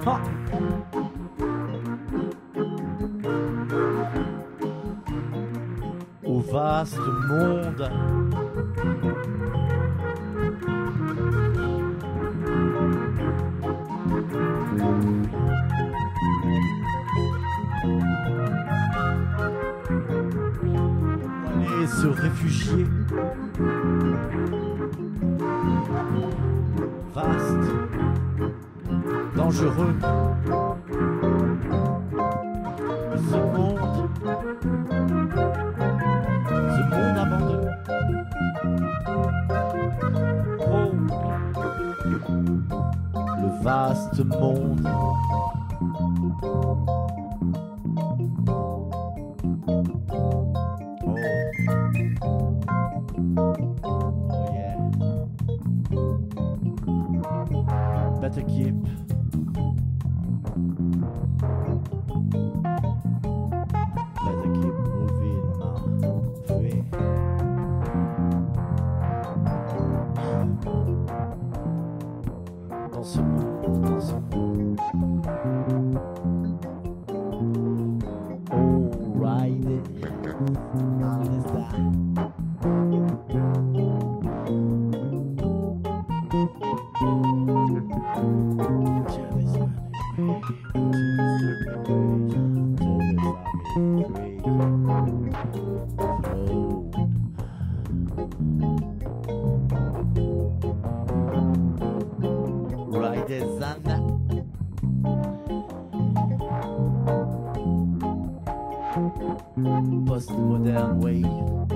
Ha. Au vaste monde. Aller se réfugier. Vaste, dangereux. Ce monde abandonné. Oh, le vaste monde. Oh, oh yeah. Better keep. Better keep moving my way. Dans ce monde, dans ce monde. Oh, ride it. Post-modern way.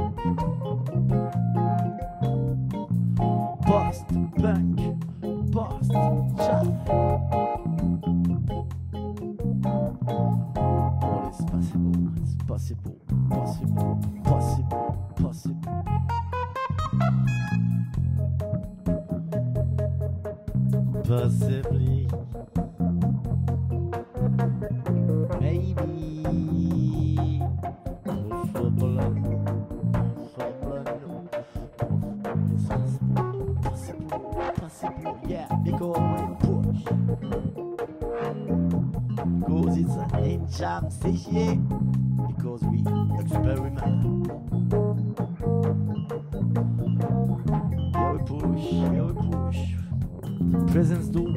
Post-punk. Post-chat. Oh, it's possible. It's possible. Possible. Possible. Possible. Possibly. Maybe. Yeah, because we push. Because it's an jam session. Because we experiment. Yeah, we push. Yeah, we push. Presence do.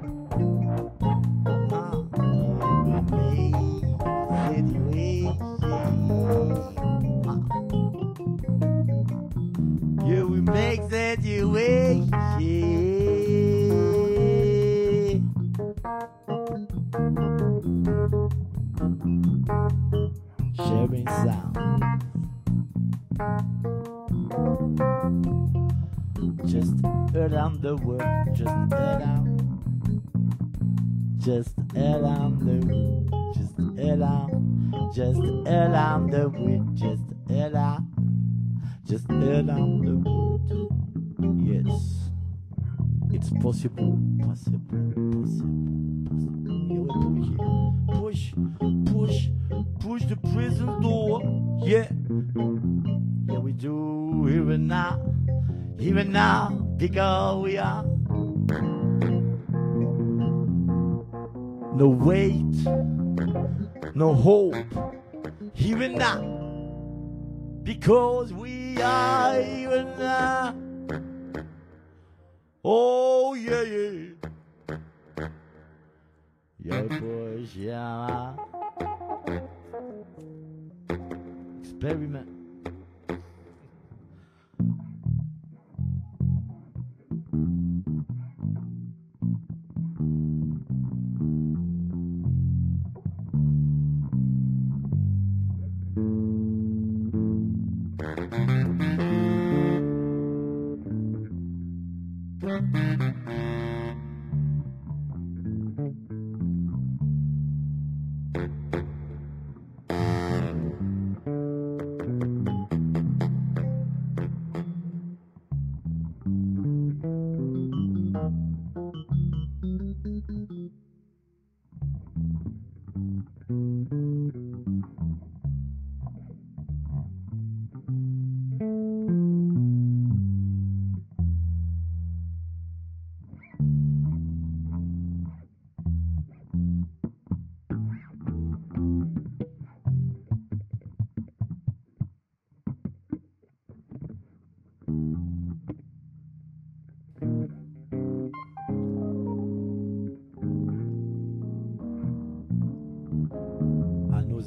Yeah, we make that you way. Sharing sound. Just around the world, just around. Just around the world, just around. Just around the world, just around. Just around the world. Yes, it's possible, possible, possible, possible. Yeah, we push, push, push the prison door. Yeah, yeah, we do even now, because we are. No wait, no hope, even now, because we are even now. Oh yeah, yeah. Yeah, boys, yeah. Experiment.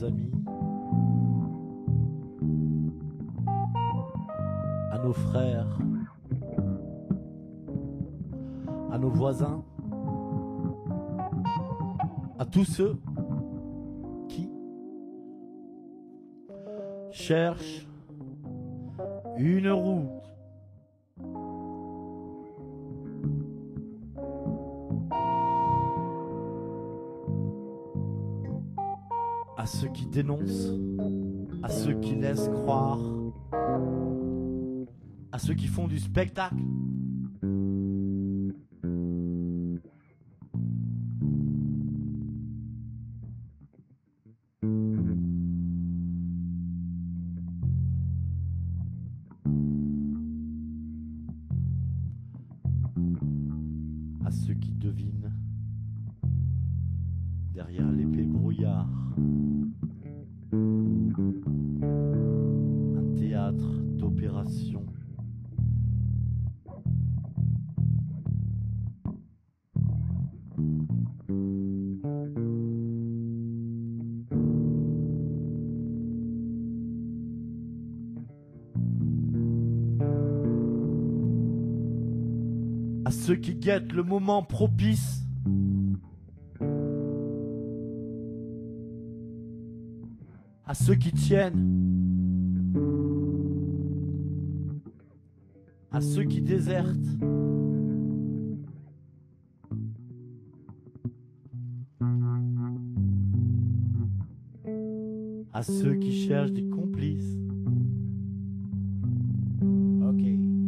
nos amis, à nos frères, à nos voisins, à tous ceux qui cherchent une route. À ceux qui dénoncent, à ceux qui laissent croire, à ceux qui font du spectacle. À ceux qui devinent derrière l'épais brouillard un théâtre d'opération. À ceux qui guettent le moment propice à ceux qui tiennent, à ceux qui désertent, à ceux qui cherchent des complices. Ok.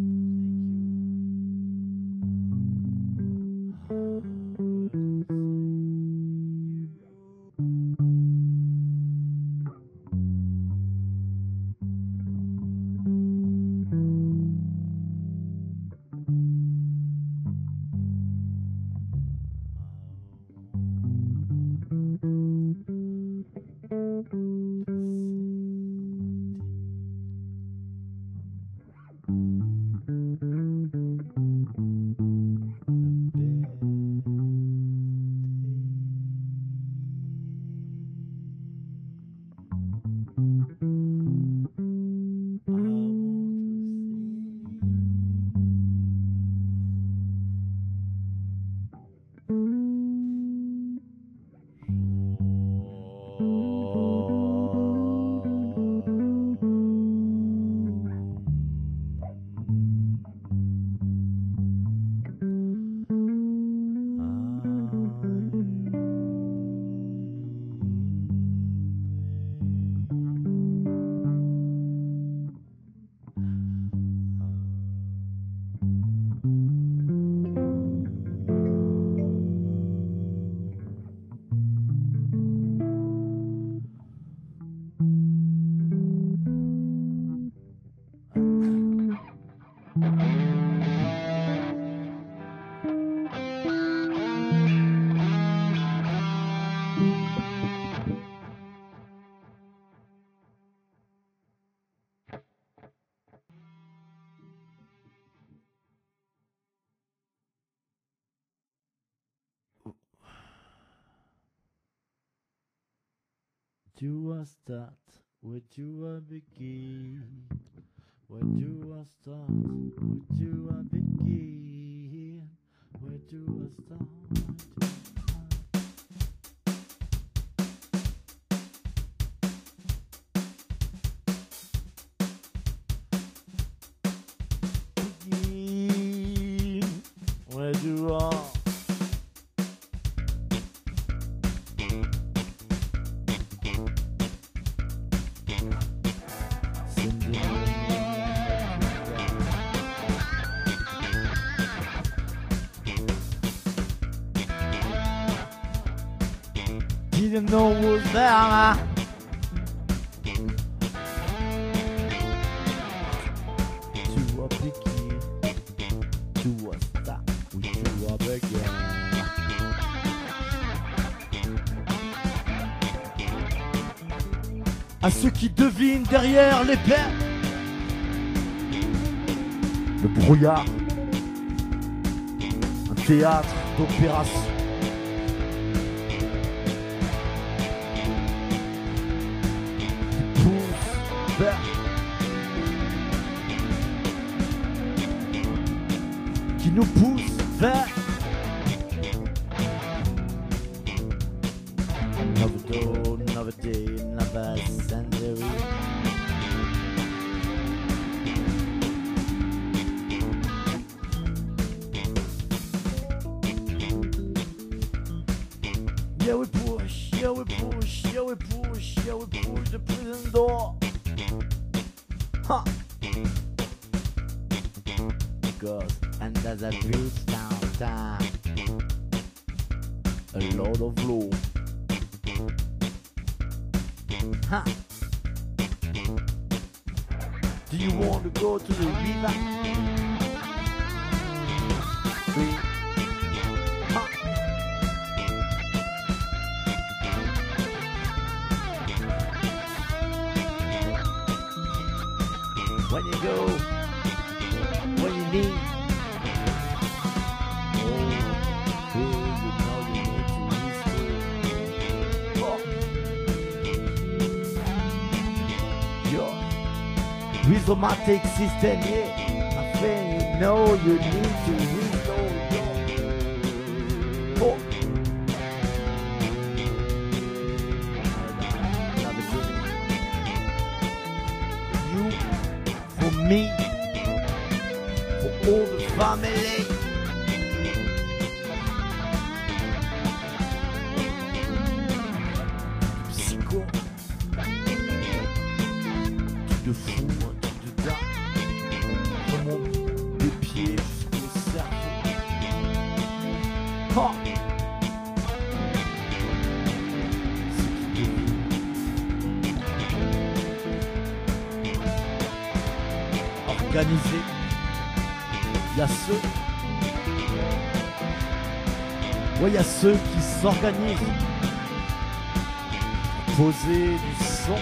Do I start? Where do I begin? Where do I start? Where do I begin? Where do I start? Begin. Where do I? Didn't know was there. To a begin, to a stop, to a begin. À ceux qui devinent derrière les pères, le brouillard, un théâtre d'opération. nous pousse vers another door, another day, another century. Yeah, we push, yeah, we push, yeah, we push, yeah, we push the prison door. Ha! Goes under the bridge downtown. A lot of law. Ha! Do you want to go to the river? Free. Ha! When you go, when you need, oh, you know you need to restore. Oh. Your rhizomatic system, yeah, I think you know you need to restore your. Oh. You, for me, for all the family. Psycho, truc de fou, un truc de dingue. Vraiment des pieds jusqu'au cerveau. Oh. C'est qui organisé. Il y a ceux, ouais, il y a ceux qui s'organisent, poser du son.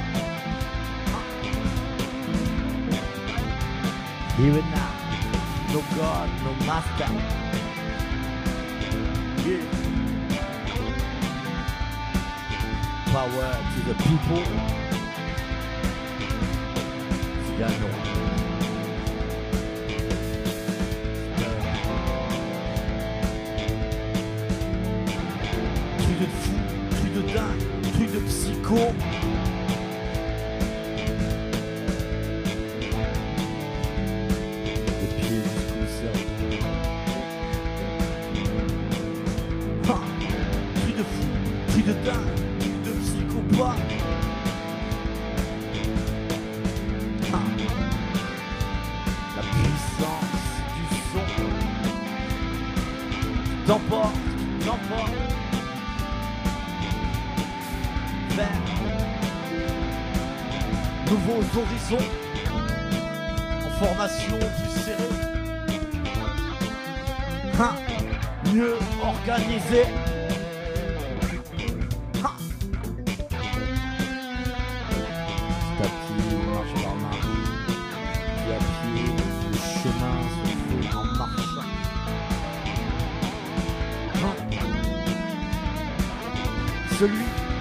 Here and now, no God, no master. Yeah. Power to the people. Cigano. Truc de fou, truc de dingue, truc de psycho. Les pieds jusqu'au cerveau. Ha, truc de fou, truc de dingue, truc de psychopathe. Ha, la puissance du son. T'emporte, t'emporte. Vers nouveaux horizons en formation plus serrée, mieux organisée. Petit à petit, marche par marche, pied à pied, le chemin se fait en marchant. Celui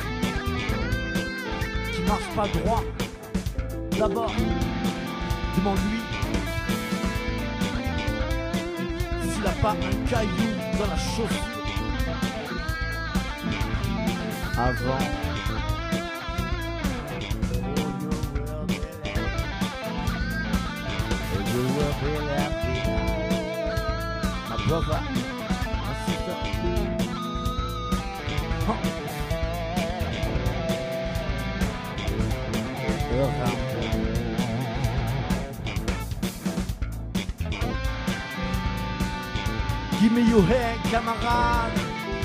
marche pas droit, d'abord demande-lui s'il a pas un caillou dans la chaussure avant. My brother, my sister. Give me your hand, camarade.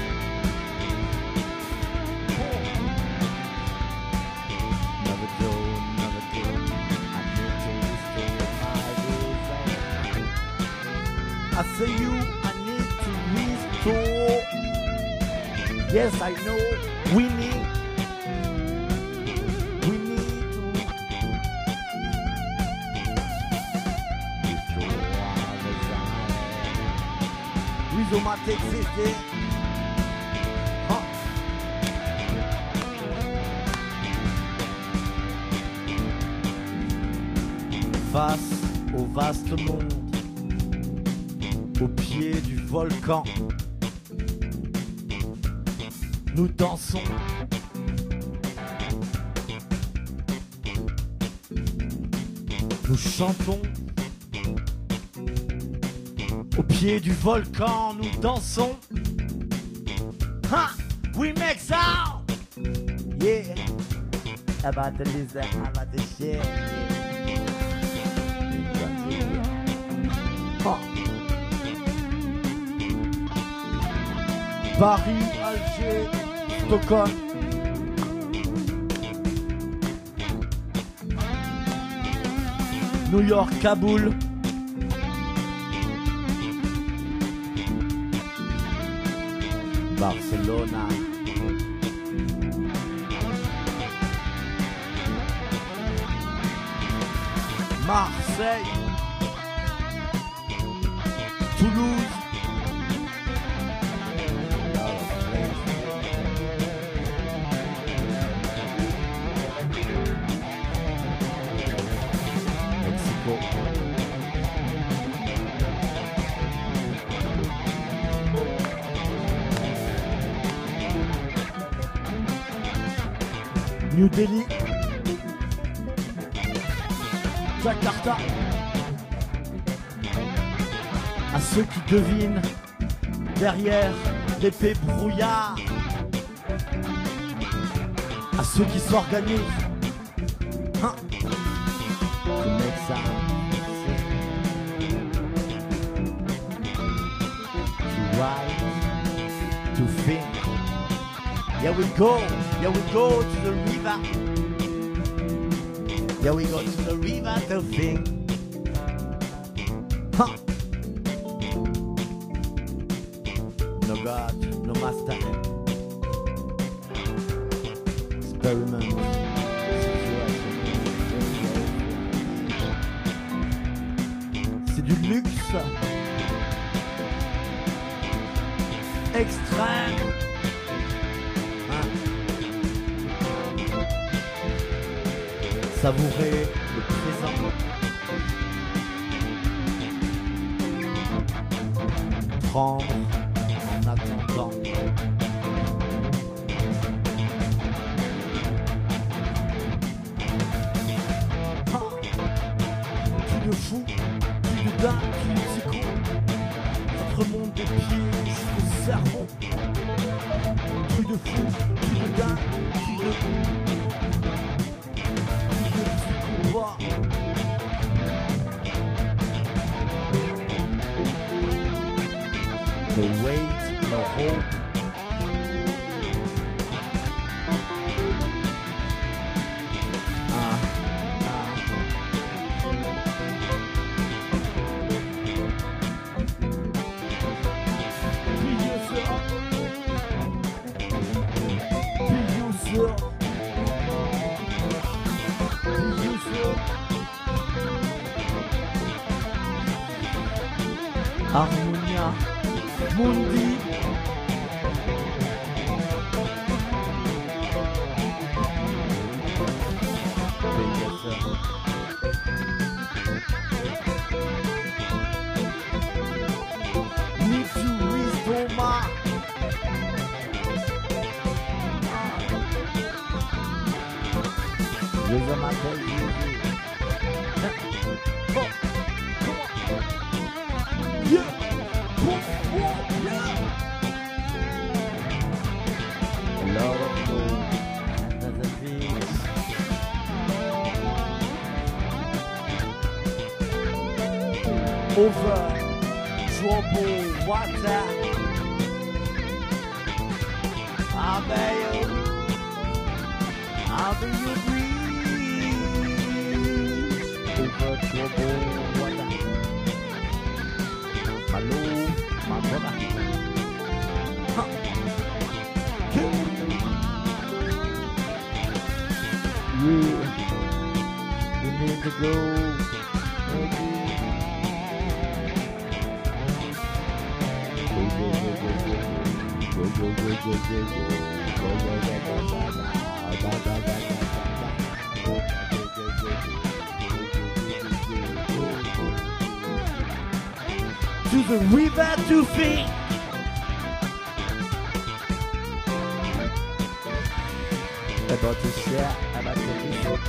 Never do, never do. I need to restore my desire. I say you, I need to restore. Yes, I know, we need. Rhizomatic system. Face au vaste monde, Au pied du volcan, nous dansons. Nous chantons. Au pied du volcan, nous dansons. Ha! We make sound! Yeah! About the lizard, about the shit. Ha! Paris, Alger, Stockholm. New York, Kaboul. Barcelona. Marseille. Toulouse. Mexico. New Delhi, Jakarta. À ceux qui devinent derrière l'épée brouillard, à ceux qui s'organisent, hein? To make sound, to write, to think. Here we go to the river. Here we go to the river to think. Huh. No God, no master. Experiment. C'est du luxe. Extrême. Savourer le présent. Prendre en attendant. Ah, plus de fou, plus de dingue, plus de psycho. Ça te remonte des pieds jusqu'au cerveau. Plus de fou, plus de dingue, plus de fou. No weight, no hope. Harmonia Mundi. Need to restore my over troubled water. How do you breathe over troubled water? Hello, my brother. Huh. We need to go. to the river to think. About to share, about to listen.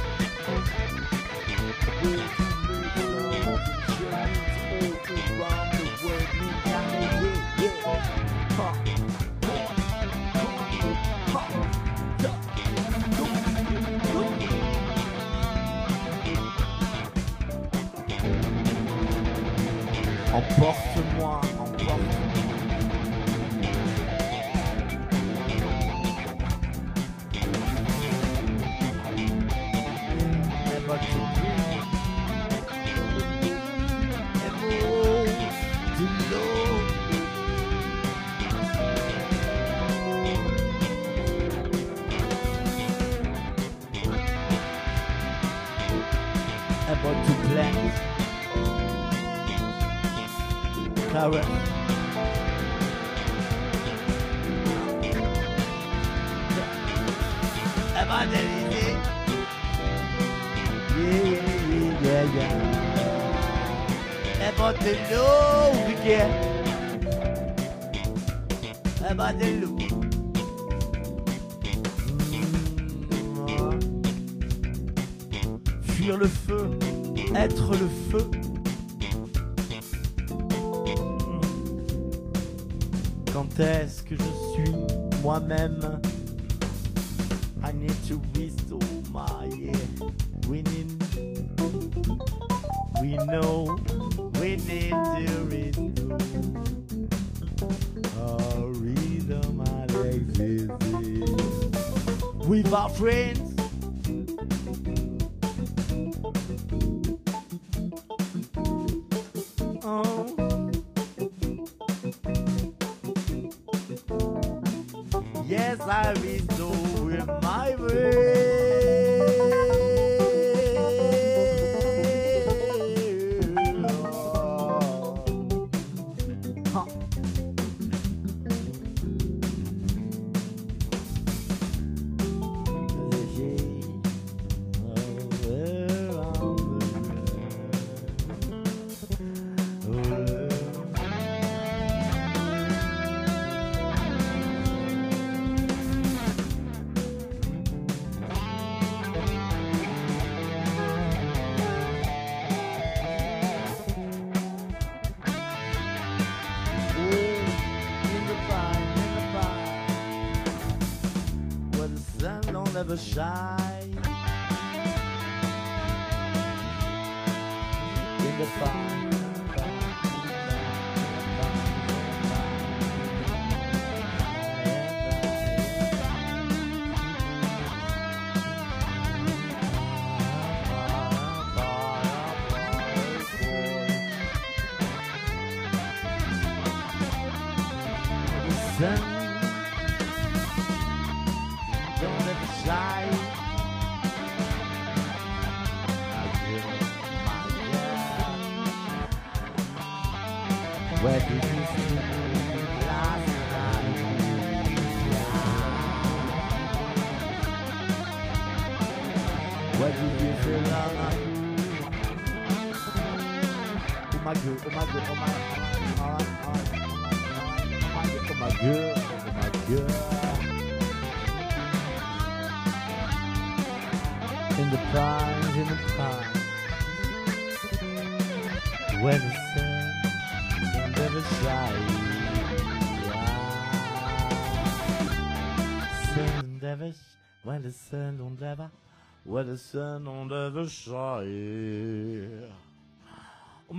Emporte-moi, emporte-moi. About to dream. To know. About to plant. Carrot. About anything. Yeah. About the love again. About the love. Fuir le feu, être le feu. Quand est-ce que je suis moi-même? I need to restore my winning. We know we need to restore our rhythm and existence with our friends. Oh. Yes, I restore in my way. Never shine in the fire. The sun don't ever shine. Where did you see me last night? Where did you see last night? Oh my God, oh my God, oh my God, oh my God, oh my God. In the prime, when the sun never shines, sun never, when the sun don't ever, when the sun don't ever shine.